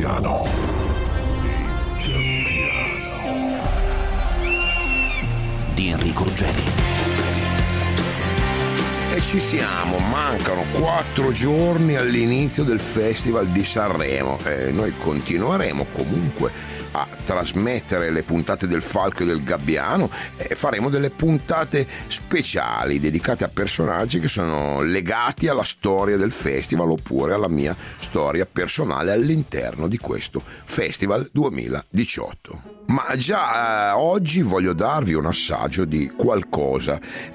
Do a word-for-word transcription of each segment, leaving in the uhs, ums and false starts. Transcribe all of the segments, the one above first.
Gabbiano. Di Enrico Ruggeri. E ci siamo, mancano quattro giorni all'inizio del Festival di Sanremo e noi continueremo comunque a trasmettere le puntate del Falco e del Gabbiano e faremo delle puntate speciali dedicate a personaggi che sono legati alla storia del festival oppure alla mia storia personale all'interno di questo Festival duemiladiciotto. Ma già eh, oggi voglio darvi un assaggio di qualcosa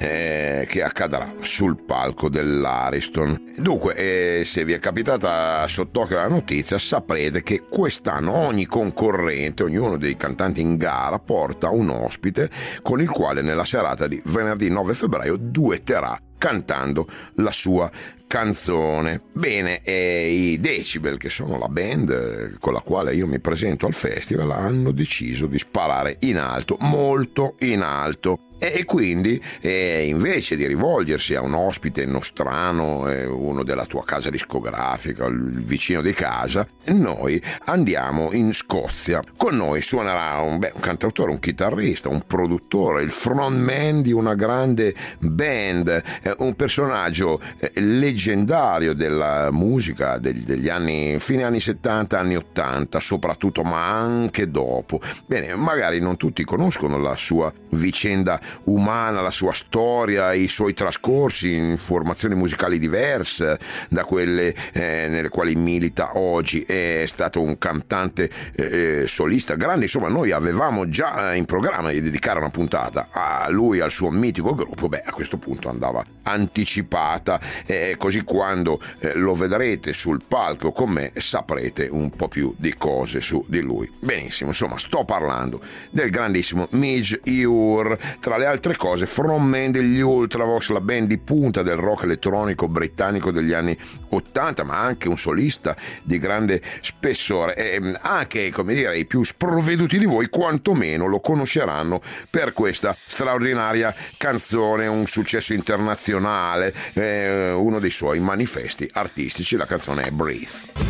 eh, che accadrà sul palco dell'Ariston. Dunque, eh, se vi è capitata sott'occhio la notizia, saprete che quest'anno ogni concorrente, ognuno dei cantanti in gara, porta un ospite con il quale nella serata di venerdì nove febbraio duetterà cantando la sua canzone. Bene, e i Decibel, che sono la band con la quale io mi presento al festival, hanno deciso di sparare in alto, molto in alto. E quindi eh, invece di rivolgersi a un ospite nostrano, eh, uno della tua casa discografica, il vicino di casa, noi andiamo in Scozia. Con noi suonerà un, beh, un cantautore, un chitarrista, un produttore, il frontman di una grande band, eh, un personaggio eh, leggendario della musica degli, degli anni, fine anni settanta, anni ottanta soprattutto, ma anche dopo. Bene, magari non tutti conoscono la sua vicenda umana, la sua storia, i suoi trascorsi in formazioni musicali diverse da quelle eh, nelle quali milita oggi. È stato un cantante eh, solista grande, insomma noi avevamo già in programma di dedicare una puntata a lui, al suo mitico gruppo. Beh, a questo punto andava anticipata, eh, così quando eh, lo vedrete sul palco con me saprete un po' più di cose su di lui. Benissimo, insomma sto parlando del grandissimo Midge Ure, tra le altre cose frontman degli Ultravox, la band di punta del rock elettronico britannico degli anni ottanta, ma anche un solista di grande spessore. E anche, come dire, i più sprovveduti di voi quantomeno lo conosceranno per questa straordinaria canzone, un successo internazionale, eh, uno dei suoi manifesti artistici. La canzone è Breathe.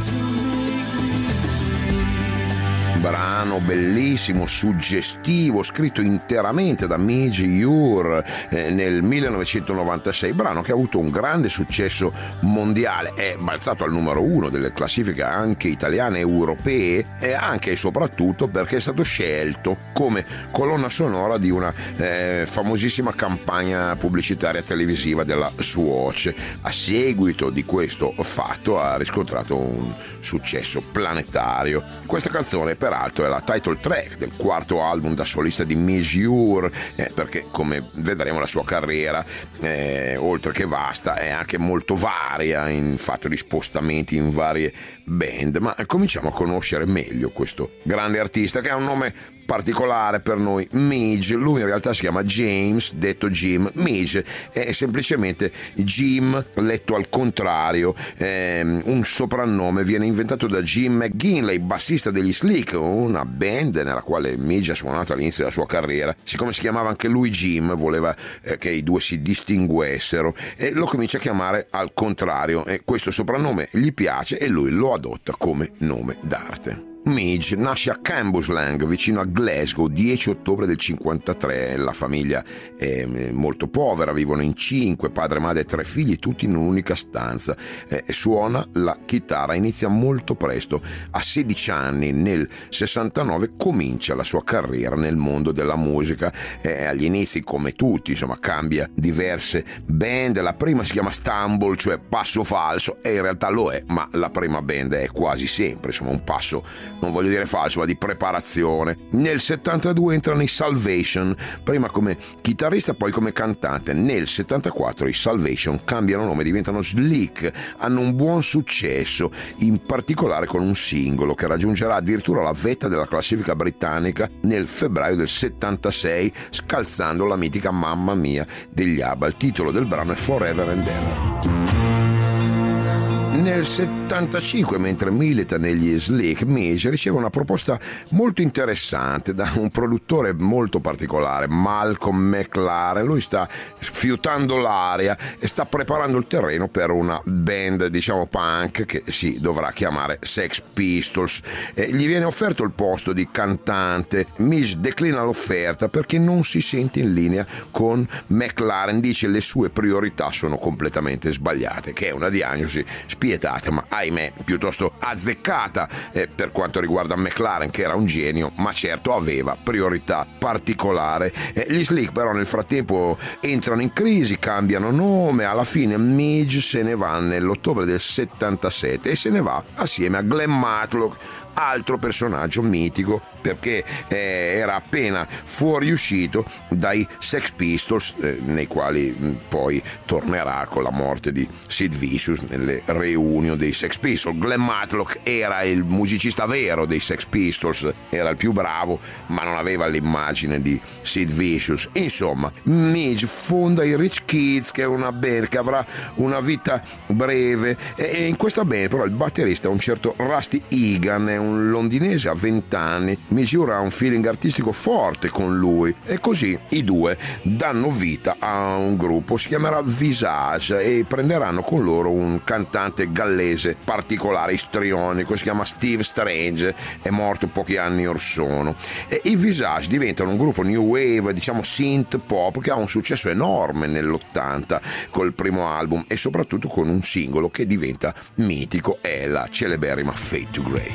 Brano bellissimo, suggestivo, scritto interamente da Midge Ure eh, nel millenovecentonovantasei, brano che ha avuto un grande successo mondiale, è balzato al numero uno delle classifiche anche italiane e europee, e anche e soprattutto perché è stato scelto come colonna sonora di una eh, famosissima campagna pubblicitaria televisiva della Swatch. A seguito di questo fatto ha riscontrato un successo planetario. Questa canzone per peraltro è la title track del quarto album da solista di Midge Ure, eh, perché come vedremo la sua carriera, eh, oltre che vasta, è anche molto varia in fatto di spostamenti in varie band. Ma cominciamo a conoscere meglio questo grande artista che ha un nome particolare per noi, Midge. Lui in realtà si chiama James, detto Jim. Midge è semplicemente Jim letto al contrario, eh, un soprannome viene inventato da Jim McGinley, bassista degli Slick, una band nella quale Midge ha suonato all'inizio della sua carriera. Siccome si chiamava anche lui Jim, voleva eh, che i due si distinguessero e lo comincia a chiamare al contrario, e questo soprannome gli piace e lui lo adotta come nome d'arte. Midge nasce a Cambuslang, vicino a Glasgow, dieci ottobre del cinquantatré. La famiglia è molto povera, vivono in cinque, padre, madre e tre figli, tutti in un'unica stanza. Eh, suona la chitarra, inizia molto presto. A sedici anni, nel sessantanove, comincia la sua carriera nel mondo della musica. Eh, agli inizi, come tutti, insomma, cambia diverse band. La prima si chiama Stumble, cioè passo falso, e in realtà lo è, ma la prima band è quasi sempre, insomma, un passo, non voglio dire falso, ma di preparazione. Nel settantadue entra nei Salvation, prima come chitarrista, poi come cantante. Nel settantaquattro i Salvation cambiano nome, diventano Slick, hanno un buon successo, in particolare con un singolo che raggiungerà addirittura la vetta della classifica britannica nel febbraio del settantasei, scalzando la mitica Mamma Mia degli ABBA. Il titolo del brano è Forever and Ever. Nel settantacinque, mentre milita negli Slick, Midge riceve una proposta molto interessante da un produttore molto particolare, Malcolm McLaren. Lui sta fiutando l'aria e sta preparando il terreno per una band, diciamo punk, che si dovrà chiamare Sex Pistols. E gli viene offerto il posto di cantante. Midge declina l'offerta perché non si sente in linea con McLaren. Dice le sue priorità sono completamente sbagliate, che è una diagnosi spietata, ma ahimè piuttosto azzeccata eh, per quanto riguarda McLaren, che era un genio, ma certo aveva priorità particolare. Eh, gli Slick però nel frattempo entrano in crisi, cambiano nome, alla fine Midge se ne va nell'ottobre del settantasette e se ne va assieme a Glenn Matlock, altro personaggio mitico, perché eh, era appena fuoriuscito dai Sex Pistols, eh, nei quali mh, poi tornerà con la morte di Sid Vicious nelle reunion dei Sex Pistols. Glenn Matlock era il musicista vero dei Sex Pistols, era il più bravo, ma non aveva l'immagine di Sid Vicious. Insomma, Midge fonda i Rich Kids, che è una band che avrà una vita breve, e in questa band però il batterista è un certo Rusty Egan, è un londinese a venti anni. Misura un feeling artistico forte con lui e così i due danno vita a un gruppo, si chiamerà Visage, e prenderanno con loro un cantante gallese particolare, istrionico, si chiama Steve Strange, è morto pochi anni or sono. E i Visage diventano un gruppo new wave, diciamo synth pop, che ha un successo enorme nell'ottanta col primo album e soprattutto con un singolo che diventa mitico, è la celeberrima Fade to Grey.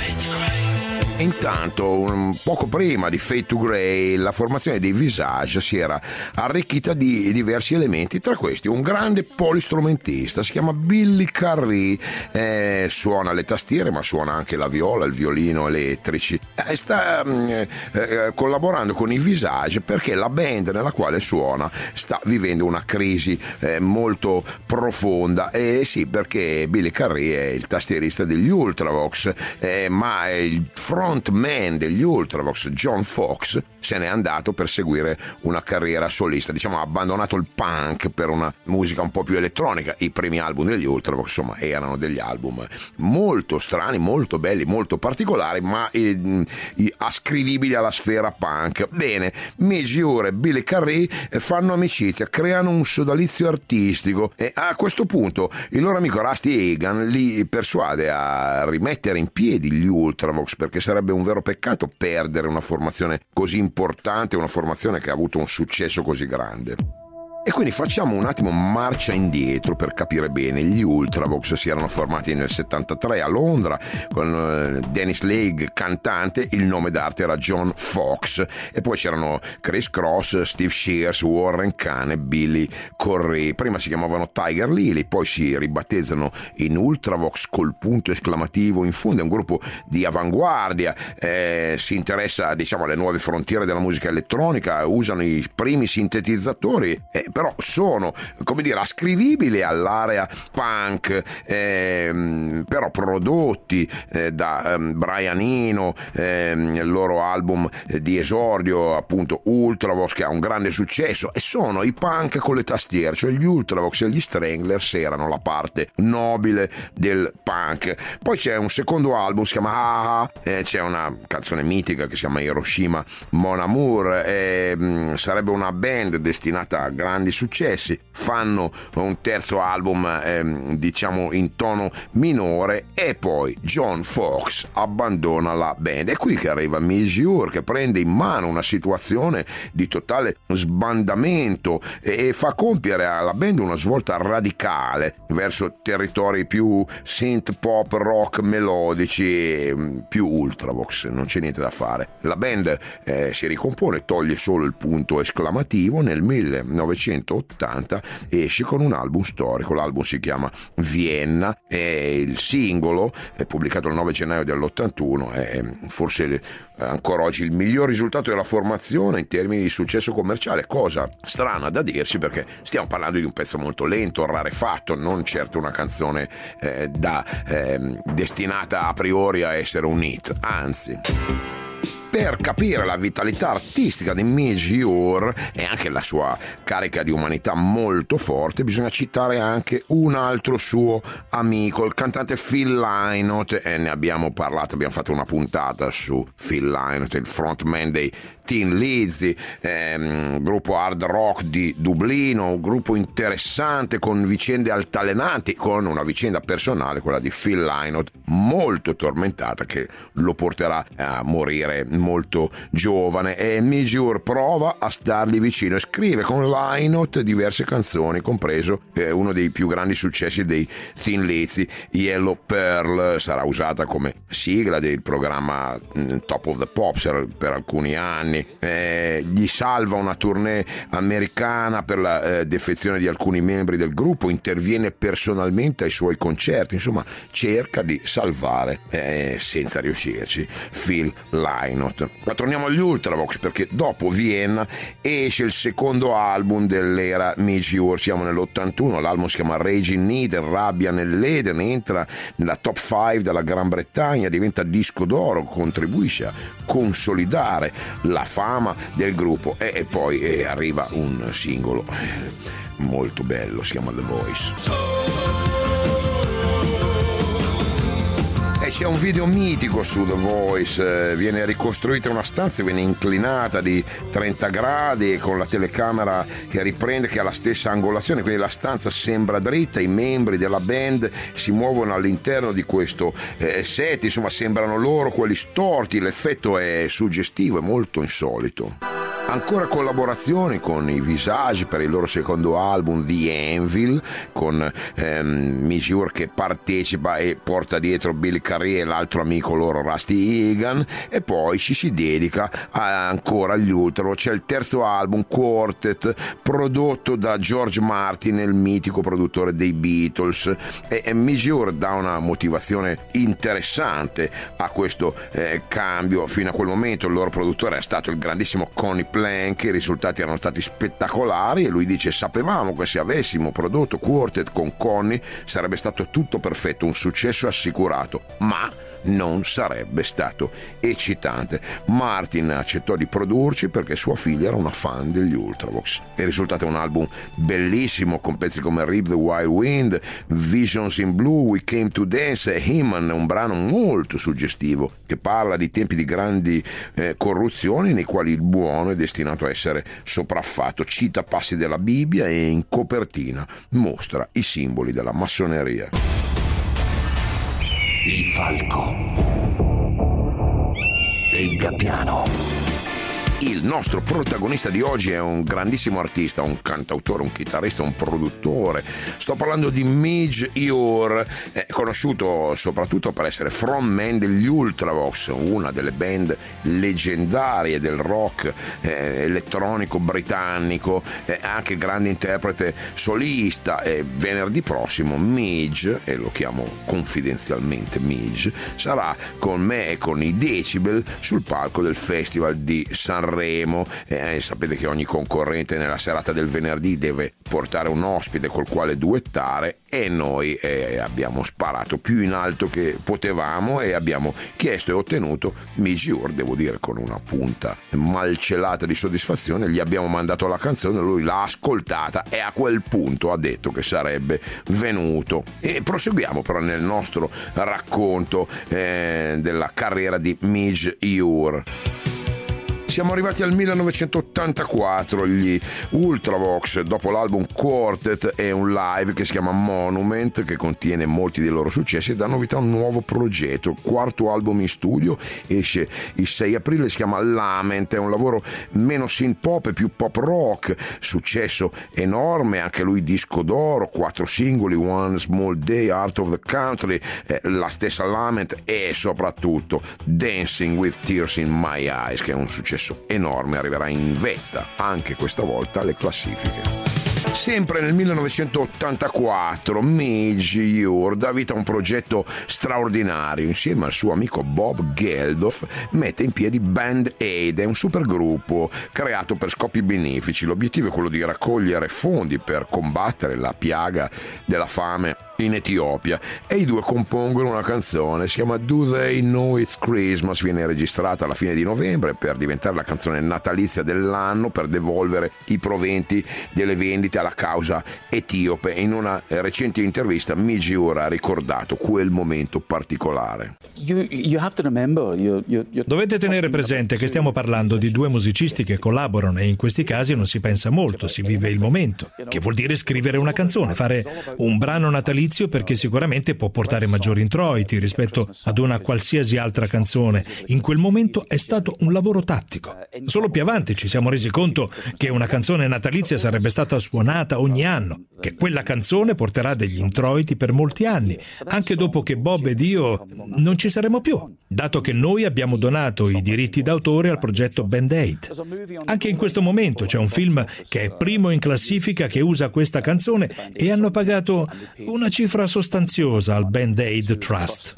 Intanto, un poco prima di Fade to Grey, la formazione dei Visage si era arricchita di diversi elementi, tra questi un grande polistrumentista, si chiama Billy Currie, eh, suona le tastiere ma suona anche la viola, il violino elettrici, eh, sta eh, eh, collaborando con i Visage perché la band nella quale suona sta vivendo una crisi eh, molto profonda. E eh, sì, perché Billy Currie è il tastierista degli Ultravox, eh, ma è il frontman degli Ultravox, John Fox, se n'è andato per seguire una carriera solista, diciamo ha abbandonato il punk per una musica un po' più elettronica. I primi album degli Ultravox insomma erano degli album molto strani, molto belli, molto particolari, ma eh, ascrivibili alla sfera punk. Bene, Midge e Billy Currie fanno amicizia, creano un sodalizio artistico e a questo punto il loro amico Rusty Egan li persuade a rimettere in piedi gli Ultravox, perché sarebbe un vero peccato perdere una formazione così importante, una formazione che ha avuto un successo così grande. E quindi facciamo un attimo marcia indietro per capire bene. Gli Ultravox si erano formati nel settantatré a Londra con Dennis Lake cantante, il nome d'arte era John Fox, e poi c'erano Chris Cross, Steve Shears, Warren Kahn e Billy Currie. Prima si chiamavano Tiger Lily, poi si ribattezzano in Ultravox col punto esclamativo in fondo. È un gruppo di avanguardia, eh, si interessa diciamo alle nuove frontiere della musica elettronica, usano i primi sintetizzatori, eh, però sono, come dire, ascrivibili all'area punk, ehm, però prodotti eh, da ehm, Brian Eno, ehm, il loro album di esordio appunto Ultravox, che ha un grande successo, e sono i punk con le tastiere, cioè gli Ultravox e gli Stranglers erano la parte nobile del punk. Poi c'è un secondo album, si chiama Ah Ah, eh, c'è una canzone mitica che si chiama Hiroshima Mon Amour, eh, sarebbe una band destinata a grandi successi. Fanno un terzo album ehm, diciamo in tono minore e poi John Fox abbandona la band. È qui che arriva Midge, che prende in mano una situazione di totale sbandamento e, e fa compiere alla band una svolta radicale verso territori più synth pop, rock melodici, più Ultravox, non c'è niente da fare. La band eh, si ricompone, toglie solo il punto esclamativo. Nel millenovecentottanta esce con un album storico, l'album si chiama Vienna e il singolo, è pubblicato il nove gennaio dell'ottantuno, è forse ancora oggi il miglior risultato della formazione in termini di successo commerciale, cosa strana da dirsi perché stiamo parlando di un pezzo molto lento, rarefatto, non certo una canzone eh, da eh, destinata a priori a essere un hit, anzi. Per capire la vitalità artistica di Midge Ure e anche la sua carica di umanità molto forte, bisogna citare anche un altro suo amico, il cantante Phil Lynott, e ne abbiamo parlato, abbiamo fatto una puntata su Phil Lynott, il frontman dei Thin Lizzy, ehm, gruppo hard rock di Dublino, un gruppo interessante con vicende altalenanti, con una vicenda personale, quella di Phil Lynott, molto tormentata, che lo porterà a morire molto giovane, e Midge Ure prova a stargli vicino e scrive con Lynott diverse canzoni, compreso eh, uno dei più grandi successi dei Thin Lizzy, Yellow Pearl. Sarà usata come sigla del programma Top of the Pops per alcuni anni. Eh, gli salva una tournée americana per la eh, defezione di alcuni membri del gruppo, interviene personalmente ai suoi concerti, insomma cerca di salvare eh, senza riuscirci Phil Lynott. Ma torniamo agli Ultravox, perché dopo Vienna esce il secondo album dell'era Midge Ure, siamo nell'ottantuno, l'album si chiama Rage in Eden, Rabbia nell'Eden, entra nella top cinque della Gran Bretagna, diventa disco d'oro, contribuisce a consolidare la fama del gruppo e, e poi eh, arriva un singolo eh, molto bello, si chiama The Voice. E c'è un video mitico su The Voice, eh, viene ricostruita una stanza, viene inclinata di trenta gradi con la telecamera che riprende, che ha la stessa angolazione, quindi la stanza sembra dritta, i membri della band si muovono all'interno di questo eh, set, insomma sembrano loro quelli storti, l'effetto è suggestivo, è molto insolito. Ancora collaborazioni con i Visage per il loro secondo album The Anvil, con ehm, Midge Ure che partecipa e porta dietro Billy Carrier e l'altro amico loro Rusty Egan, e poi ci si dedica a, ancora agli Ultravox. C'è il terzo album Quartet, prodotto da George Martin, il mitico produttore dei Beatles, e, e Midge Ure dà una motivazione interessante a questo eh, cambio. Fino a quel momento il loro produttore è stato il grandissimo Connie Plank, i risultati erano stati spettacolari e lui dice: sapevamo che se avessimo prodotto Quartet con Connie sarebbe stato tutto perfetto, un successo assicurato, ma non sarebbe stato eccitante. Martin accettò di produrci perché sua figlia era una fan degli Ultravox. Il risultato è un album bellissimo con pezzi come Rip the Wild Wind, Visions in Blue, We Came to Dance e Heman, un brano molto suggestivo che parla di tempi di grandi eh, corruzioni nei quali il buono è destinato a essere sopraffatto, cita passi della Bibbia e in copertina mostra i simboli della massoneria. Il falco e il gabbiano. Il nostro protagonista di oggi è un grandissimo artista, un cantautore, un chitarrista, un produttore. Sto parlando di Midge Ure, eh, conosciuto soprattutto per essere frontman degli Ultravox, una delle band leggendarie del rock eh, elettronico britannico, eh, anche grande interprete solista. E venerdì prossimo Midge, e lo chiamo confidenzialmente Midge, sarà con me e con i Decibel sul palco del Festival di Sanremo. Eh, sapete che ogni concorrente nella serata del venerdì deve portare un ospite col quale duettare, e noi eh, abbiamo sparato più in alto che potevamo e abbiamo chiesto e ottenuto Midge Ure, devo dire con una punta malcelata di soddisfazione. Gli abbiamo mandato la canzone, lui l'ha ascoltata e a quel punto ha detto che sarebbe venuto. E proseguiamo però nel nostro racconto eh, della carriera di Midge Ure. Siamo arrivati al millenovecentottantaquattro, gli Ultravox, dopo l'album Quartet e un live che si chiama Monument, che contiene molti dei loro successi, danno vita a un nuovo progetto. Il quarto album in studio esce il sei aprile, si chiama Lament, è un lavoro meno synth pop e più pop rock, successo enorme, anche lui disco d'oro, quattro singoli, One Small Day, Art of the Country, eh, la stessa Lament e soprattutto Dancing with Tears in My Eyes, che è un successo enorme, arriverà in vetta anche questa volta alle classifiche. Sempre nel millenovecentottantaquattro Midge Ure dà vita a un progetto straordinario. Insieme al suo amico Bob Geldof mette in piedi Band Aid, è un supergruppo creato per scopi benefici. L'obiettivo è quello di raccogliere fondi per combattere la piaga della fame in Etiopia e i due compongono una canzone, si chiama Do They Know It's Christmas, viene registrata alla fine di novembre per diventare la canzone natalizia dell'anno, per devolvere i proventi delle vendite alla causa etiope. In una recente intervista Mijour ha ricordato quel momento particolare. You, you have to remember, you, you, Dovete tenere presente che stiamo parlando di due musicisti che collaborano e in questi casi non si pensa molto, si vive il momento, che vuol dire scrivere una canzone, fare un brano natalizio, perché sicuramente può portare maggiori introiti rispetto ad una qualsiasi altra canzone. In quel momento è stato un lavoro tattico. Solo più avanti ci siamo resi conto che una canzone natalizia sarebbe stata suonata ogni anno, che quella canzone porterà degli introiti per molti anni, anche dopo che Bob ed io non ci saremo più, dato che noi abbiamo donato i diritti d'autore al progetto Band Aid. Anche in questo momento c'è un film che è primo in classifica che usa questa canzone e hanno pagato una cifra sostanziosa al Band Aid Trust.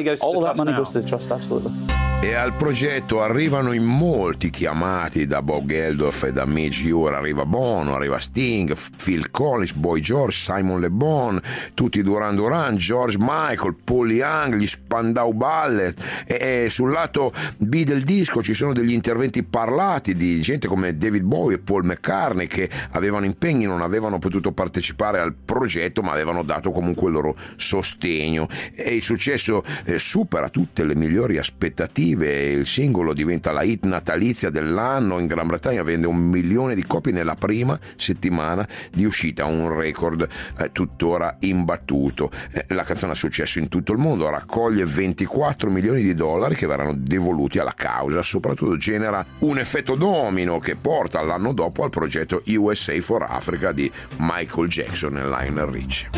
E al progetto arrivano in molti chiamati da Bob Geldof e da Mijour. Arriva Bono, arriva Sting, Phil Collins, Boy George, Simon Le Bon, tutti Duran Duran, George Michael, Paul Young, gli Spandau Ballet. E, e sul lato B del disco ci sono degli interventi parlati di gente come David Bowie e Paul McCartney, che avevano impegni, non avevano potuto partecipare al progetto ma avevano dato comunque il loro sostegno, e il successo eh, supera tutte le migliori aspettative. Il singolo diventa la hit natalizia dell'anno, in Gran Bretagna vende un milione di copie nella prima settimana di uscita, un record eh, tuttora imbattuto. Eh, la canzone ha successo in tutto il mondo, raccoglie ventiquattro milioni di dollari che verranno devoluti alla causa, soprattutto genera un effetto domino che porta l'anno dopo al progetto U S A for Africa di Michael Jackson e Lionel Richie.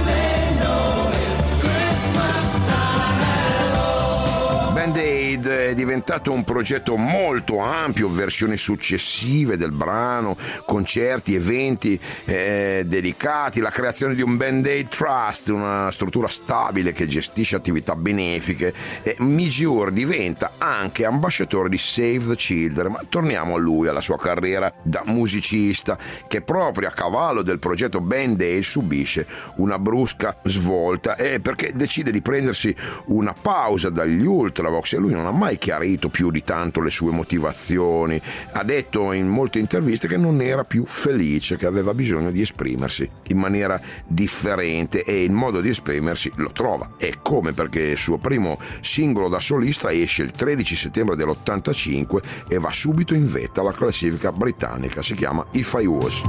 Band Aid è diventato un progetto molto ampio, versioni successive del brano, concerti, eventi eh, dedicati, la creazione di un Band Aid Trust, una struttura stabile che gestisce attività benefiche. E Mijour diventa anche ambasciatore di Save the Children, ma torniamo a lui, alla sua carriera da musicista, che proprio a cavallo del progetto Band Aid subisce una brusca svolta, eh, perché decide di prendersi una pausa dagli Ultravox e lui non ha mai chiarito più di tanto le sue motivazioni. Ha detto in molte interviste che non era più felice, che aveva bisogno di esprimersi in maniera differente, e il modo di esprimersi lo trova. E come? Perché il suo primo singolo da solista esce il tredici settembre dell'ottantacinque e va subito in vetta alla classifica britannica, si chiama If I Was.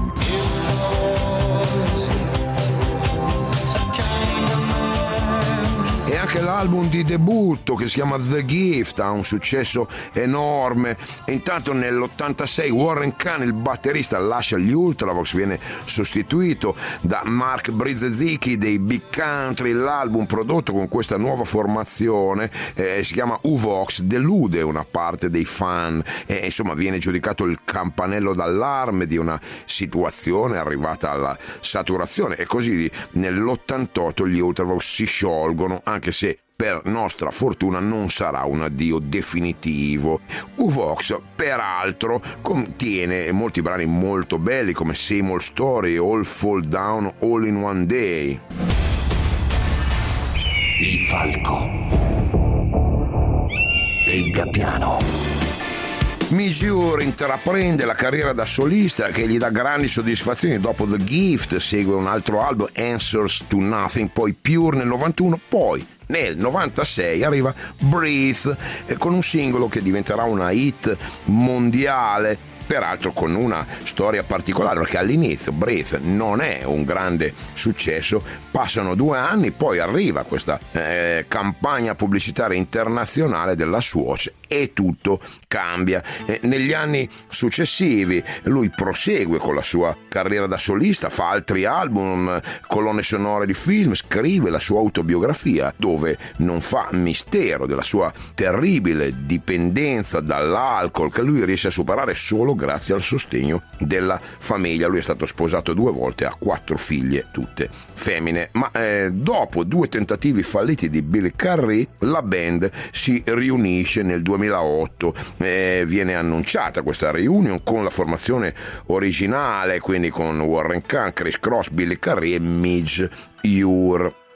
E anche l'album di debutto, che si chiama The Gift, ha un successo enorme. E intanto nell'ottantasei Warren Kahn, il batterista, lascia gli Ultravox, viene sostituito da Mark Brizezicki dei Big Country. L'album prodotto con questa nuova formazione eh, si chiama U-Vox, delude una parte dei fan e insomma viene giudicato il campanello d'allarme di una situazione arrivata alla saturazione, e così nell'ottantotto gli Ultravox si sciolgono, anche se per nostra fortuna non sarà un addio definitivo. U-Vox peraltro contiene molti brani molto belli come Same Old Story, All Fall Down All in One Day. Il falco e il gabbiano. Mijour intraprende la carriera da solista che gli dà grandi soddisfazioni. Dopo The Gift segue un altro album, Answers to Nothing, poi Pure nel novantuno, poi nel novantasei arriva Breathe, eh, con un singolo che diventerà una hit mondiale, peraltro con una storia particolare, perché all'inizio Breathe non è un grande successo, passano due anni, poi arriva questa eh, campagna pubblicitaria internazionale della Swatch e tutto cambia. Eh, negli anni successivi lui prosegue con la sua carriera da solista, fa altri album, colonne sonore di film, scrive la sua autobiografia dove non fa mistero della sua terribile dipendenza dall'alcol, che lui riesce a superare solo grazie al sostegno della famiglia. Lui è stato sposato due volte, ha quattro figlie, tutte femmine, ma eh, dopo due tentativi falliti di Billy Currie, la band si riunisce nel duemilaotto. Eh, viene annunciata questa reunion con la formazione originale, quindi con Warren Kahn, Chris Cross, Billy Currie e Midge Ure.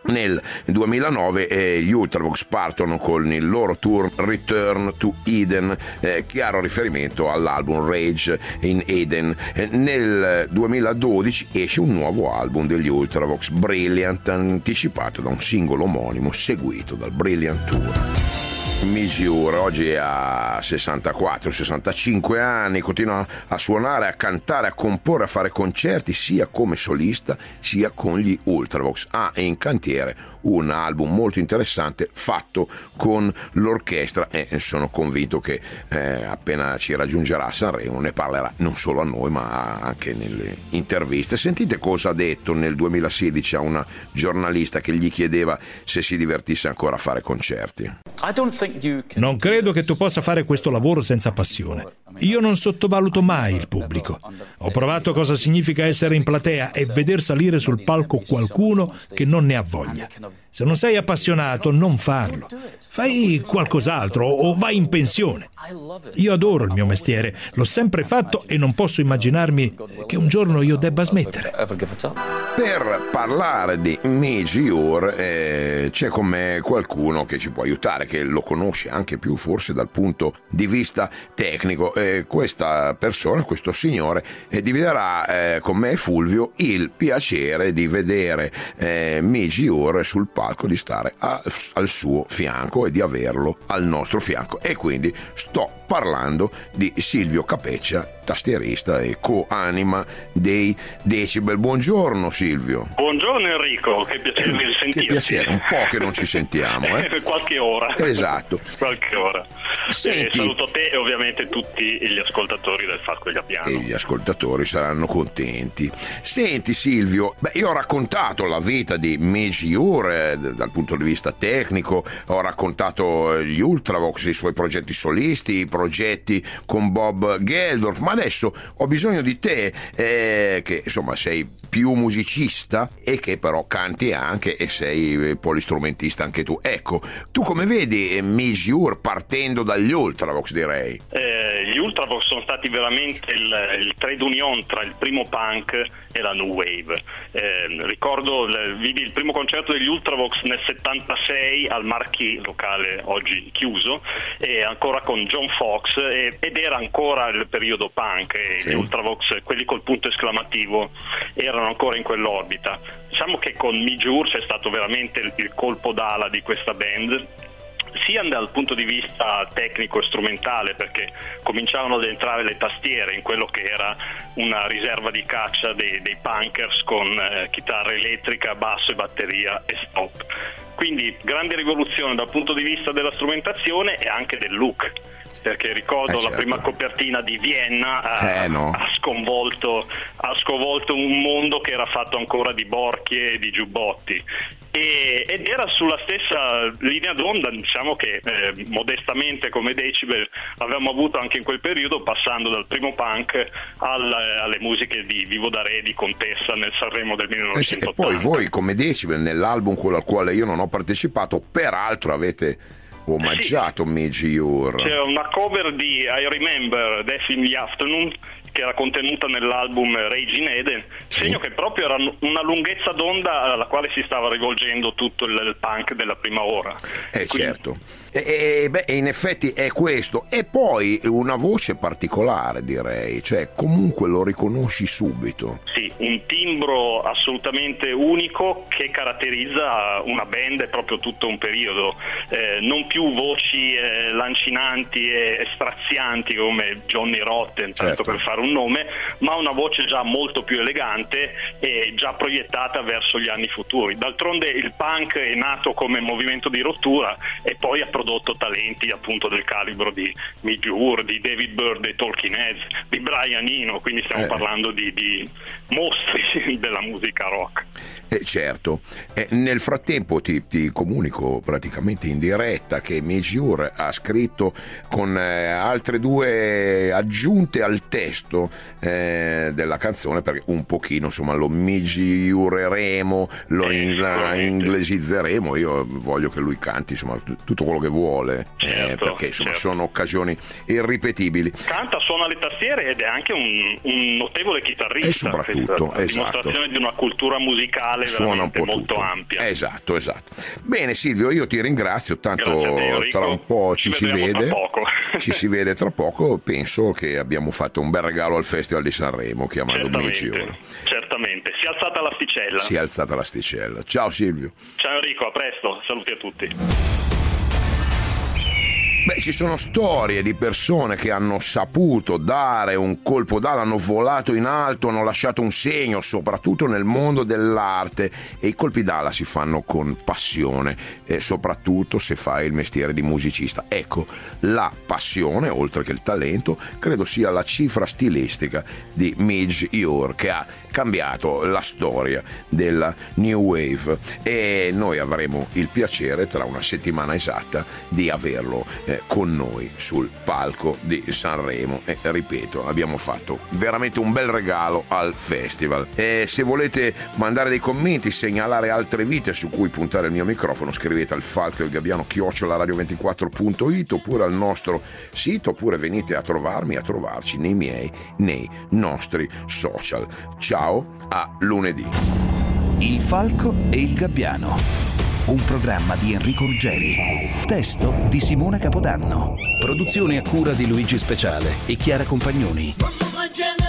Nel duemilanove eh, gli Ultravox partono con il loro tour Return to Eden, eh, chiaro riferimento all'album Rage in Eden. Eh, nel duemiladodici esce un nuovo album degli Ultravox, Brilliant, anticipato da un singolo omonimo seguito dal Brilliant Tour. Midge Ure oggi ha sessantaquattro sessantacinque anni, continua a suonare, a cantare, a comporre, a fare concerti sia come solista sia con gli Ultravox. Ha in cantiere un album molto interessante fatto con l'orchestra e sono convinto che eh, appena ci raggiungerà a Sanremo ne parlerà non solo a noi ma anche nelle interviste. Sentite cosa ha detto nel duemilasedici a una giornalista che gli chiedeva se si divertisse ancora a fare concerti. Non credo che tu possa fare questo lavoro senza passione. Io non sottovaluto mai il pubblico. Ho provato cosa significa essere in platea e veder salire sul palco qualcuno che non ne ha voglia. Se non sei appassionato, non farlo. Fai qualcos'altro o vai in pensione. Io adoro il mio mestiere, l'ho sempre fatto e non posso immaginarmi che un giorno io debba smettere. Per parlare di Midge Ure eh, c'è con me qualcuno che ci può aiutare, che lo conosce anche più forse dal punto di vista tecnico. Eh, questa persona, questo signore, eh, dividerà eh, con me Fulvio il piacere di vedere eh, Midge Ure sul palco, di stare a, al suo fianco e di averlo al nostro fianco. E quindi sto parlando di Silvio Capeccia, tastierista e co-anima dei Decibel. Buongiorno Silvio. Buongiorno Enrico, che piacere di risentirti. Che piacere, un po' che non ci sentiamo. Eh? Qualche ora. Esatto. Qualche ora. Senti, eh, saluto te e ovviamente tutti gli ascoltatori del Falco del Gabbiano. E gli ascoltatori saranno contenti. Senti Silvio, beh, io ho raccontato la vita di Midge Ure dal punto di vista tecnico, ho raccontato gli Ultravox, i suoi progetti solisti, i progetti con Bob Geldorf, ma adesso ho bisogno di te eh, che insomma sei più musicista e che però canti anche e sei polistrumentista anche tu. Ecco, tu come vedi Midge Ure partendo dagli Ultravox, direi? Eh, gli Ultravox sono stati veramente il, il trade union tra il primo punk e la new wave. Eh, ricordo, vidi il primo concerto degli Ultravox nel settantasei al Marquis, locale oggi chiuso, e ancora con John Fox, e, ed era ancora il periodo punk e sì. Gli Ultravox, quelli col punto esclamativo, erano ancora in quell'orbita. Diciamo che con Midge Ure c'è stato veramente il, il colpo d'ala di questa band, sia dal punto di vista tecnico e strumentale, perché cominciavano ad entrare le tastiere in quello che era una riserva di caccia dei, dei punkers con eh, chitarra elettrica, basso e batteria e stop. Quindi grande rivoluzione dal punto di vista della strumentazione e anche del look, perché ricordo eh certo. la prima copertina di Vienna ha, eh no. ha, sconvolto, ha sconvolto un mondo che era fatto ancora di borchie e di giubbotti. E, ed era sulla stessa linea d'onda, diciamo che eh, modestamente come Decibel avevamo avuto anche in quel periodo, passando dal primo punk al, alle musiche di Vivo da Re, di Contessa nel Sanremo del millenovecentottanta. E poi voi come Decibel nell'album quello al quale io non ho partecipato, peraltro avete omaggiato sì. Midge Ure. C'è una cover di I Remember Death in the Afternoon che era contenuta nell'album Rage in Eden, sì. segno che proprio era una lunghezza d'onda alla quale si stava rivolgendo tutto il, il punk della prima ora. Eh Quindi... certo, e, e, beh, in effetti è questo, e poi una voce particolare direi, cioè comunque lo riconosci subito. Sì, un timbro assolutamente unico che caratterizza una band e proprio tutto un periodo, eh, non più voci eh, lancinanti e strazianti come Johnny Rotten, tanto certo. per fare un nome, ma una voce già molto più elegante e già proiettata verso gli anni futuri. D'altronde il punk è nato come movimento di rottura e poi ha prodotto talenti appunto del calibro di Midge Ure, di David Byrne dei Talking Heads, di Brian Eno, quindi stiamo eh. parlando di, di mostri della musica rock. Eh, certo, eh, nel frattempo ti, ti comunico praticamente in diretta che Midge Ure ha scritto con eh, altre due aggiunte al testo testo eh, della canzone, perché un pochino insomma lo miglioreremo, lo in, inglesizzeremo. Io voglio che lui canti insomma t- tutto quello che vuole, certo, eh, perché insomma certo. sono occasioni irripetibili. Canta, suona le tastiere ed è anche un, un notevole chitarrista. E soprattutto, questa esatto. dimostrazione di una cultura musicale Suona un veramente po' molto tutto. ampia. Esatto, esatto. Bene Silvio, io ti ringrazio, tanto Te, tra un po' ci, ci si vede. Tra poco. Ci si vede tra poco. Penso che abbiamo fatto un bel regalo al Festival di Sanremo chiamando Amici ora. Certamente, si è alzata l'asticella. Si è alzata l'asticella. Ciao Silvio. Ciao Enrico, a presto, saluti a tutti. Beh, ci sono storie di persone che hanno saputo dare un colpo d'ala, hanno volato in alto, hanno lasciato un segno, soprattutto nel mondo dell'arte, e i colpi d'ala si fanno con passione, e soprattutto se fai il mestiere di musicista. Ecco, la passione, oltre che il talento, credo sia la cifra stilistica di Midge Ure, che ha cambiato la storia della New Wave, e noi avremo il piacere tra una settimana esatta di averlo eh, con noi sul palco di Sanremo. E ripeto, abbiamo fatto veramente un bel regalo al festival. E se volete mandare dei commenti, segnalare altre vite su cui puntare il mio microfono, scrivete al falco del gabbiano chiocciola radio ventiquattro punto it oppure al nostro sito, oppure venite a trovarmi, a trovarci nei miei, nei nostri social. Ciao, a lunedì. Il falco e il gabbiano, un programma di Enrico Ruggeri, testo di Simona Capodanno, produzione a cura di Luigi Speciale e Chiara Compagnoni.